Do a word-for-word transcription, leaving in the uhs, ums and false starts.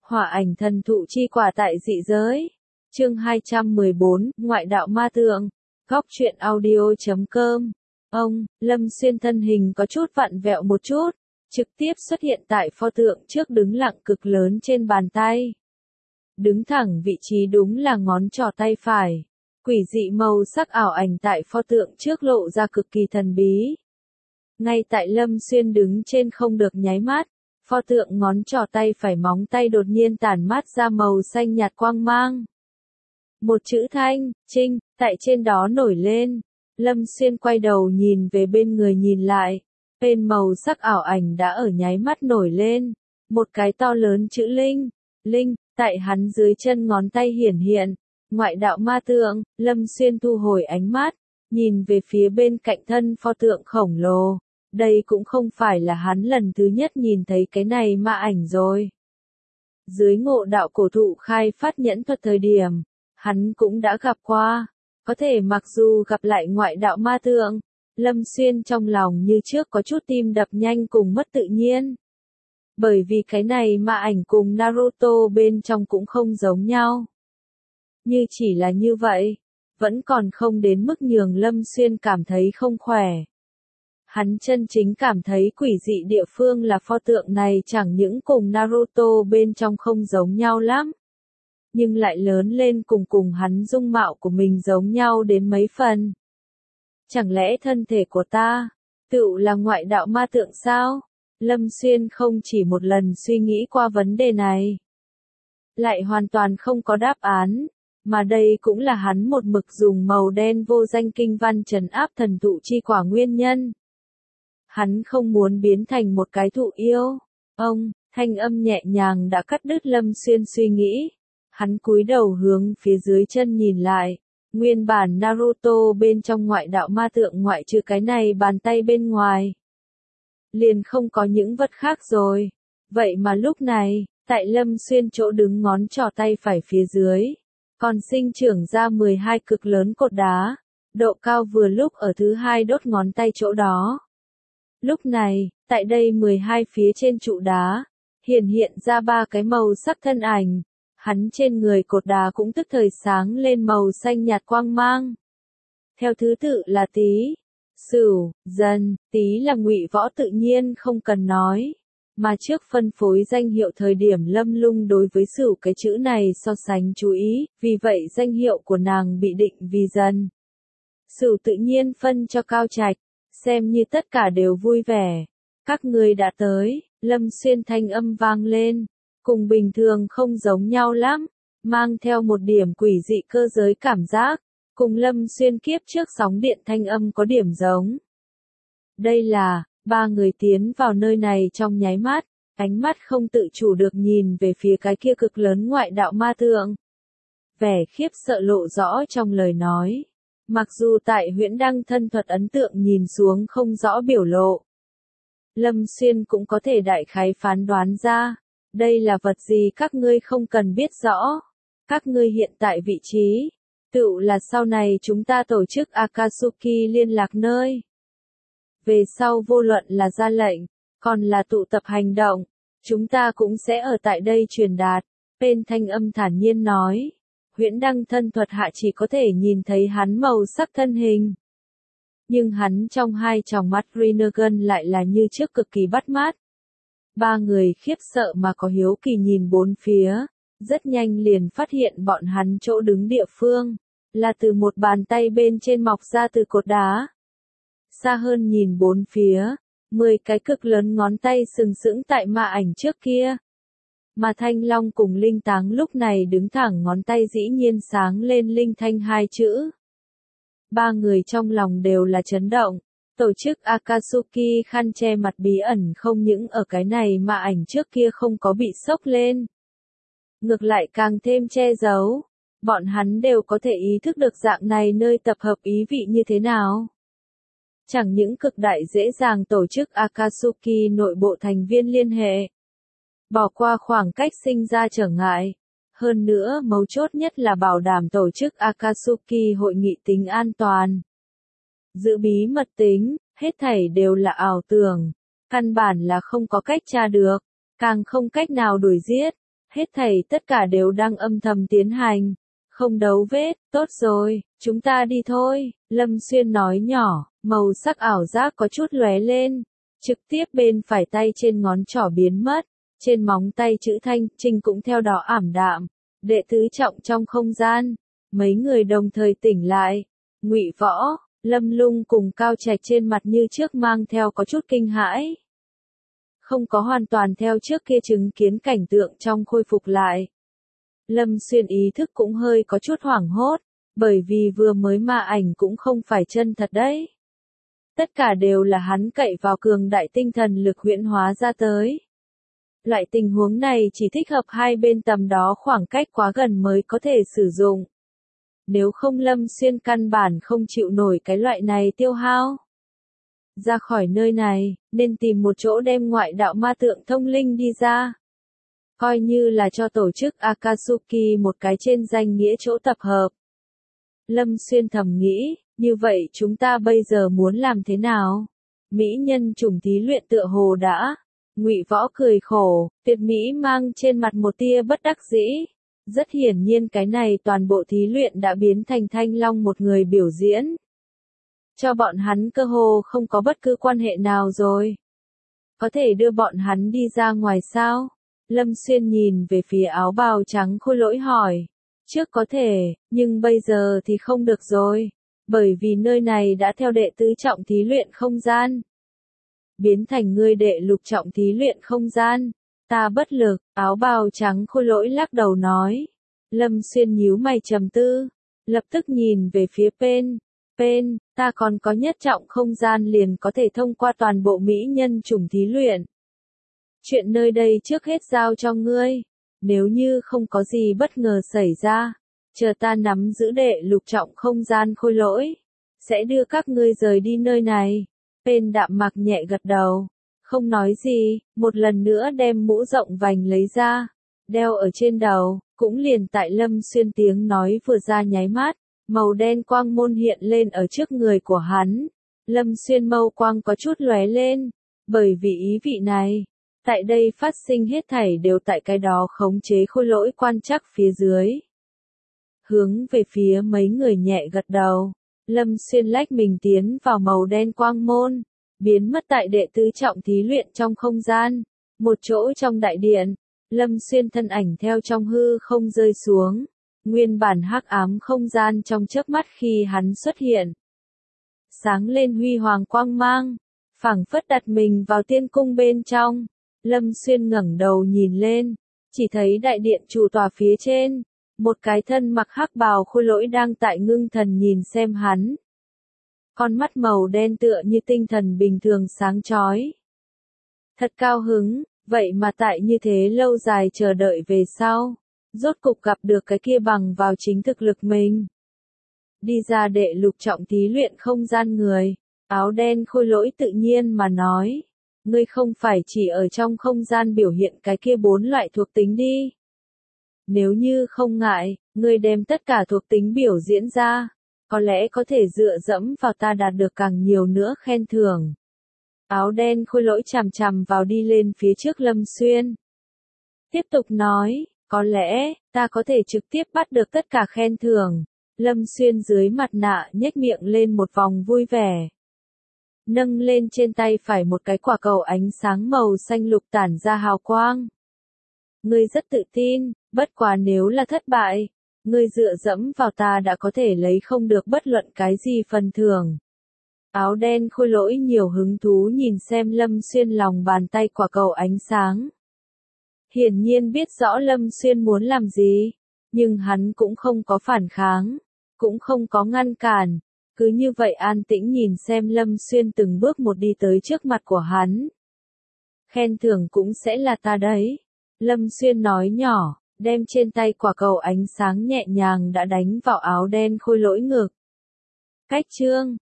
Hỏa ảnh thần thụ chi quả tại dị giới. Chương hai trăm mười bốn, Ngoại đạo ma tượng. Góc truyện audio chấm com. Ông, Lâm Xuyên thân hình có chút vặn vẹo một chút, trực tiếp xuất hiện tại pho tượng trước đứng lặng cực lớn trên bàn tay. Đứng thẳng vị trí đúng là ngón trỏ tay phải. Quỷ dị màu sắc ảo ảnh tại pho tượng trước lộ ra cực kỳ thần bí. Ngay tại Lâm Xuyên đứng trên không được nháy mắt, pho tượng ngón trỏ tay phải móng tay đột nhiên tản mát ra màu xanh nhạt quang mang. Một chữ Thanh, Trinh, tại trên đó nổi lên. Lâm Xuyên quay đầu nhìn về bên người nhìn lại. Bên màu sắc ảo ảnh đã ở nháy mắt nổi lên. Một cái to lớn chữ Linh. Linh, tại hắn dưới chân ngón tay hiển hiện. Ngoại đạo ma tượng, Lâm Xuyên thu hồi ánh mắt. Nhìn về phía bên cạnh thân pho tượng khổng lồ. Đây cũng không phải là hắn lần thứ nhất nhìn thấy cái này ma ảnh rồi. Dưới ngộ đạo cổ thụ khai phát nhẫn thuật thời điểm, hắn cũng đã gặp qua. Có thể mặc dù gặp lại ngoại đạo ma tượng, Lâm Xuyên trong lòng như trước có chút tim đập nhanh cùng mất tự nhiên. Bởi vì cái này ma ảnh cùng Naruto bên trong cũng không giống nhau. Như chỉ là như vậy, vẫn còn không đến mức nhường Lâm Xuyên cảm thấy không khỏe. Hắn chân chính cảm thấy quỷ dị địa phương là pho tượng này chẳng những cùng Naruto bên trong không giống nhau lắm. Nhưng lại lớn lên cùng cùng hắn dung mạo của mình giống nhau đến mấy phần. Chẳng lẽ thân thể của ta, tựu là ngoại đạo ma tượng sao? Lâm Xuyên không chỉ một lần suy nghĩ qua vấn đề này. Lại hoàn toàn không có đáp án, mà đây cũng là hắn một mực dùng màu đen vô danh kinh văn trấn áp thần thụ chi quả nguyên nhân. Hắn không muốn biến thành một cái thụ yêu. Ông, thanh âm nhẹ nhàng đã cắt đứt Lâm Xuyên suy nghĩ. Hắn cúi đầu hướng phía dưới chân nhìn lại. Nguyên bản Naruto bên trong ngoại đạo ma tượng ngoại trừ cái này bàn tay bên ngoài. Liền không có những vật khác rồi. Vậy mà lúc này, tại Lâm Xuyên chỗ đứng ngón trỏ tay phải phía dưới, còn sinh trưởng ra mười hai cực lớn cột đá. Độ cao vừa lúc ở thứ hai đốt ngón tay chỗ đó. Lúc này, tại đây mười hai phía trên trụ đá, hiện hiện ra ba cái màu sắc thân ảnh. Hắn trên người cột đá cũng tức thời sáng lên màu xanh nhạt quang mang. Theo thứ tự là Tý, Sửu, Dần. Tý là ngụy võ tự nhiên không cần nói. Mà trước phân phối danh hiệu thời điểm Lâm Lung đối với Sửu cái chữ này so sánh chú ý, vì vậy danh hiệu của nàng bị định vì Dần. Sửu tự nhiên phân cho Cao Trạch. Xem như tất cả đều vui vẻ. Các ngươi đã tới, Lâm Xuyên thanh âm vang lên. Cùng bình thường không giống nhau lắm. Mang theo một điểm quỷ dị cơ giới cảm giác. Cùng Lâm Xuyên kiếp trước sóng điện thanh âm có điểm giống. Đây là, ba người tiến vào nơi này trong nháy mắt. Ánh mắt không tự chủ được nhìn về phía cái kia cực lớn ngoại đạo ma tượng. Vẻ khiếp sợ lộ rõ trong lời nói. Mặc dù tại huyễn đăng thân thuật ấn tượng nhìn xuống không rõ biểu lộ. Lâm Xuyên cũng có thể đại khái phán đoán ra. Đây là vật gì các ngươi không cần biết rõ. Các ngươi hiện tại vị trí. Tựu là sau này chúng ta tổ chức Akatsuki liên lạc nơi. Về sau vô luận là ra lệnh, còn là tụ tập hành động. Chúng ta cũng sẽ ở tại đây truyền đạt. Bên thanh âm thản nhiên nói. Huyễn đăng thân thuật hạ chỉ có thể nhìn thấy hắn màu sắc thân hình. Nhưng hắn trong hai tròng mắt Rinnegan lại là như trước cực kỳ bắt mắt. Ba người khiếp sợ mà có hiếu kỳ nhìn bốn phía. Rất nhanh liền phát hiện bọn hắn chỗ đứng địa phương. Là từ một bàn tay bên trên mọc ra từ cột đá. Xa hơn nhìn bốn phía. Mười cái cực lớn ngón tay sừng sững tại ma ảnh trước kia. Mà Thanh Long cùng Linh Táng lúc này đứng thẳng ngón tay dĩ nhiên sáng lên Linh Thanh hai chữ. Ba người trong lòng đều là chấn động. Tổ chức Akatsuki khăn che mặt bí ẩn không những ở cái này mà ảnh trước kia không có bị sốc lên. Ngược lại càng thêm che giấu. Bọn hắn đều có thể ý thức được dạng này nơi tập hợp ý vị như thế nào. Chẳng những cực đại dễ dàng tổ chức Akatsuki nội bộ thành viên liên hệ. Bỏ qua khoảng cách sinh ra trở ngại. Hơn nữa mấu chốt nhất là bảo đảm tổ chức Akatsuki hội nghị tính an toàn. Giữ bí mật tính, hết thảy đều là ảo tưởng. Căn bản là không có cách tra được, càng không cách nào đuổi giết. Hết thảy tất cả đều đang âm thầm tiến hành. Không dấu vết, tốt rồi, chúng ta đi thôi, Lâm Xuyên nói nhỏ, màu sắc ảo giác có chút lóe lên. Trực tiếp bên phải tay trên ngón trỏ biến mất, trên móng tay chữ Thanh Trinh cũng theo đó ảm đạm. Đệ tứ trọng trong không gian, mấy người đồng thời tỉnh lại. Ngụy Võ, Lâm Lung cùng Cao Trạch trên mặt như trước mang theo có chút kinh hãi. Không có hoàn toàn theo trước kia chứng kiến cảnh tượng trong khôi phục lại. Lâm Xuyên ý thức cũng hơi có chút hoảng hốt, bởi vì vừa mới ma ảnh cũng không phải chân thật đấy. Tất cả đều là hắn cậy vào cường đại tinh thần lực huyễn hóa ra tới. Loại tình huống này chỉ thích hợp hai bên tầm đó khoảng cách quá gần mới có thể sử dụng. Nếu không Lâm Xuyên căn bản không chịu nổi cái loại này tiêu hao. Ra khỏi nơi này, nên tìm một chỗ đem ngoại đạo ma tượng thông linh đi ra. Coi như là cho tổ chức Akatsuki một cái trên danh nghĩa chỗ tập hợp. Lâm Xuyên thầm nghĩ, như vậy chúng ta bây giờ muốn làm thế nào? Mỹ nhân trùng thí luyện tựa hồ đã. Ngụy Võ cười khổ, Tuyệt Mỹ mang trên mặt một tia bất đắc dĩ. Rất hiển nhiên cái này toàn bộ thí luyện đã biến thành Thanh Long một người biểu diễn. Cho bọn hắn cơ hồ không có bất cứ quan hệ nào rồi. Có thể đưa bọn hắn đi ra ngoài sao? Lâm Xuyên nhìn về phía áo bào trắng Khôi Lỗi hỏi. Trước có thể, nhưng bây giờ thì không được rồi. Bởi vì nơi này đã theo đệ tứ trọng thí luyện không gian. Biến thành ngươi đệ lục trọng thí luyện không gian. Ta bất lực, áo bào trắng Khôi Lỗi lắc đầu nói. Lâm Xuyên nhíu mày trầm tư. Lập tức nhìn về phía Pen. Pen, ta còn có nhất trọng không gian liền có thể thông qua toàn bộ mỹ nhân chủng thí luyện. Chuyện nơi đây trước hết giao cho ngươi. Nếu như không có gì bất ngờ xảy ra, chờ ta nắm giữ đệ lục trọng không gian Khôi Lỗi, sẽ đưa các ngươi rời đi nơi này. Pen đạm mạc nhẹ gật đầu, không nói gì, một lần nữa đem mũ rộng vành lấy ra, đeo ở trên đầu, cũng liền tại Lâm Xuyên tiếng nói vừa ra nháy mắt, màu đen quang môn hiện lên ở trước người của hắn. Lâm Xuyên mâu quang có chút lóe lên, bởi vì ý vị này, tại đây phát sinh hết thảy đều tại cái đó khống chế Khôi Lỗi quan trắc phía dưới. Hướng về phía mấy người nhẹ gật đầu, Lâm Xuyên lách mình tiến vào màu đen quang môn, biến mất tại đệ tứ trọng thí luyện trong không gian, một chỗ trong đại điện. Lâm Xuyên thân ảnh theo trong hư không rơi xuống, nguyên bản hắc ám không gian trong chớp mắt khi hắn xuất hiện. Sáng lên huy hoàng quang mang, phảng phất đặt mình vào tiên cung bên trong. Lâm Xuyên ngẩng đầu nhìn lên, chỉ thấy đại điện chủ tòa phía trên, một cái thân mặc hắc bào Khôi Lỗi đang tại ngưng thần nhìn xem hắn. Con mắt màu đen tựa như tinh thần bình thường sáng chói. Thật cao hứng, vậy mà tại như thế lâu dài chờ đợi về sau, rốt cục gặp được cái kia bằng vào chính thực lực mình. Đi ra đệ lục trọng thí luyện không gian người, áo đen Khôi Lỗi tự nhiên mà nói. Ngươi không phải chỉ ở trong không gian biểu hiện cái kia bốn loại thuộc tính đi. Nếu như không ngại, ngươi đem tất cả thuộc tính biểu diễn ra, có lẽ có thể dựa dẫm vào ta đạt được càng nhiều nữa khen thưởng. Áo đen Khôi Lỗi chằm chằm vào đi lên phía trước Lâm Xuyên. Tiếp tục nói, có lẽ, ta có thể trực tiếp bắt được tất cả khen thưởng. Lâm Xuyên dưới mặt nạ nhếch miệng lên một vòng vui vẻ. Nâng lên trên tay phải một cái quả cầu ánh sáng màu xanh lục tản ra hào quang. Ngươi rất tự tin, bất quá nếu là thất bại, ngươi dựa dẫm vào ta đã có thể lấy không được bất luận cái gì phần thưởng. Áo đen Khôi Lỗi nhiều hứng thú nhìn xem Lâm Xuyên lòng bàn tay quả cầu ánh sáng. Hiển nhiên biết rõ Lâm Xuyên muốn làm gì, nhưng hắn cũng không có phản kháng, cũng không có ngăn cản. Cứ như vậy an tĩnh nhìn xem Lâm Xuyên từng bước một đi tới trước mặt của hắn. Khen thưởng cũng sẽ là ta đấy. Lâm Xuyên nói nhỏ, đem trên tay quả cầu ánh sáng nhẹ nhàng đã đánh vào áo đen Khôi Lỗi ngực. Cách chương